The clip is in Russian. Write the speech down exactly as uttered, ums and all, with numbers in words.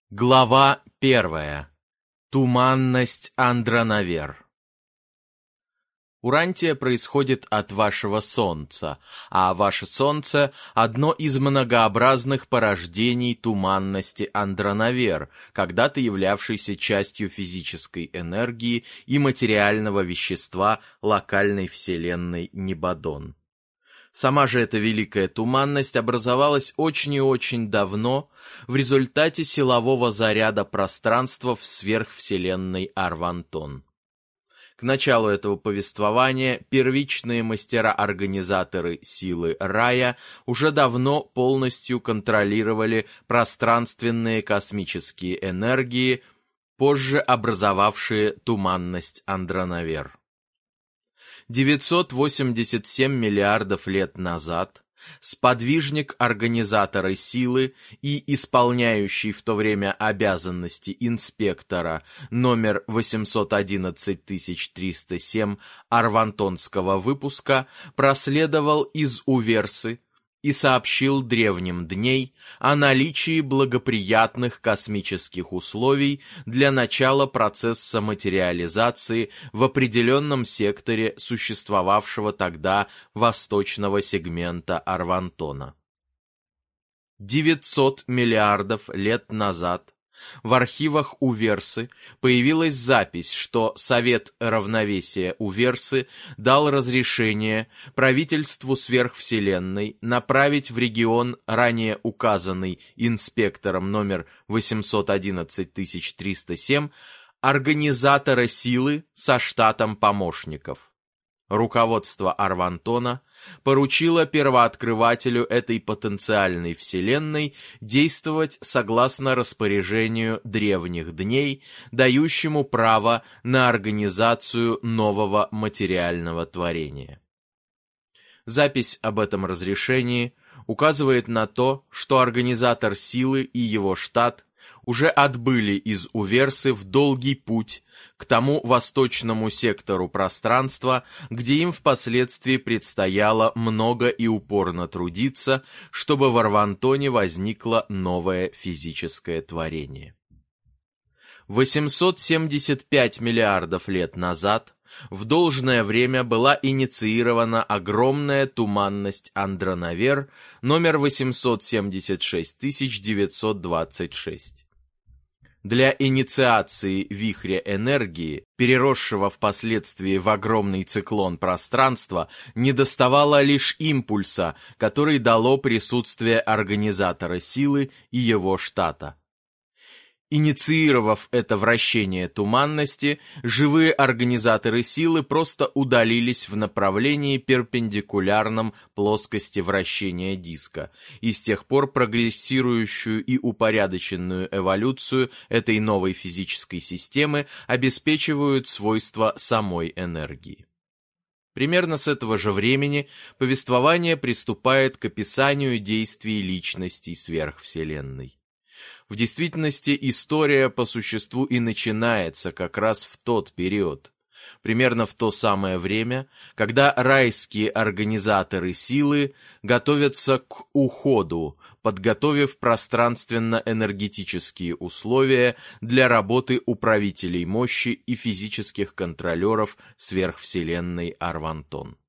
Глава первая. Туманность Андроновер. Урантия происходит от вашего Солнца, а ваше Солнце — одно из многообразных порождений туманности Андроновер, когда-то являвшейся частью физической энергии и материального вещества локальной вселенной Небодон. Сама же эта великая туманность образовалась очень и очень давно в результате силового заряда пространства в сверхвселенной Арвантон. К началу этого повествования первичные мастера-организаторы силы Рая уже давно полностью контролировали пространственные космические энергии, позже образовавшие туманность Андроновер. девятьсот восемьдесят семь миллиардов лет назад сподвижник организатора силы и исполняющий в то время обязанности инспектора номер восемьсот одиннадцать тысяч триста семь арвантонского выпуска проследовал из Уверсы и сообщил древним Дней о наличии благоприятных космических условий для начала процесса материализации в определенном секторе существовавшего тогда восточного сегмента Арвантона. девятьсот миллиардов лет назад в архивах Уверсы появилась запись, что Совет равновесия Уверсы дал разрешение правительству сверхвселенной направить в регион, ранее указанный инспектором номер восемьсот одиннадцать тысяч триста семь, организатора силы со штатом помощников. Руководство Арвантона поручило первооткрывателю этой потенциальной вселенной действовать согласно распоряжению древних Дней, дающему право на организацию нового материального творения. Запись об этом разрешении указывает на то, что организатор силы и его штат уже отбыли из Уверсы в долгий путь к тому восточному сектору пространства, где им впоследствии предстояло много и упорно трудиться, чтобы в Арвантоне возникло новое физическое творение. восемьсот семьдесят пять миллиардов лет назад в должное время была инициирована огромная туманность Андроновер номер восемьсот семьдесят шесть тысяч девятьсот двадцать шесть. Для инициации вихря энергии, переросшего впоследствии в огромный циклон пространства, недоставало лишь импульса, который дало присутствие организатора силы и его штата. Инициировав это вращение туманности, живые организаторы силы просто удалились в направлении перпендикулярном плоскости вращения диска, и с тех пор прогрессирующую и упорядоченную эволюцию этой новой физической системы обеспечивают свойства самой энергии. Примерно с этого же времени повествование приступает к описанию действий личностей сверхвселенной. В действительности история по существу и начинается как раз в тот период, примерно в то самое время, когда райские организаторы силы готовятся к уходу, подготовив пространственно-энергетические условия для работы управителей мощи и физических контролеров сверхвселенной Арвантон.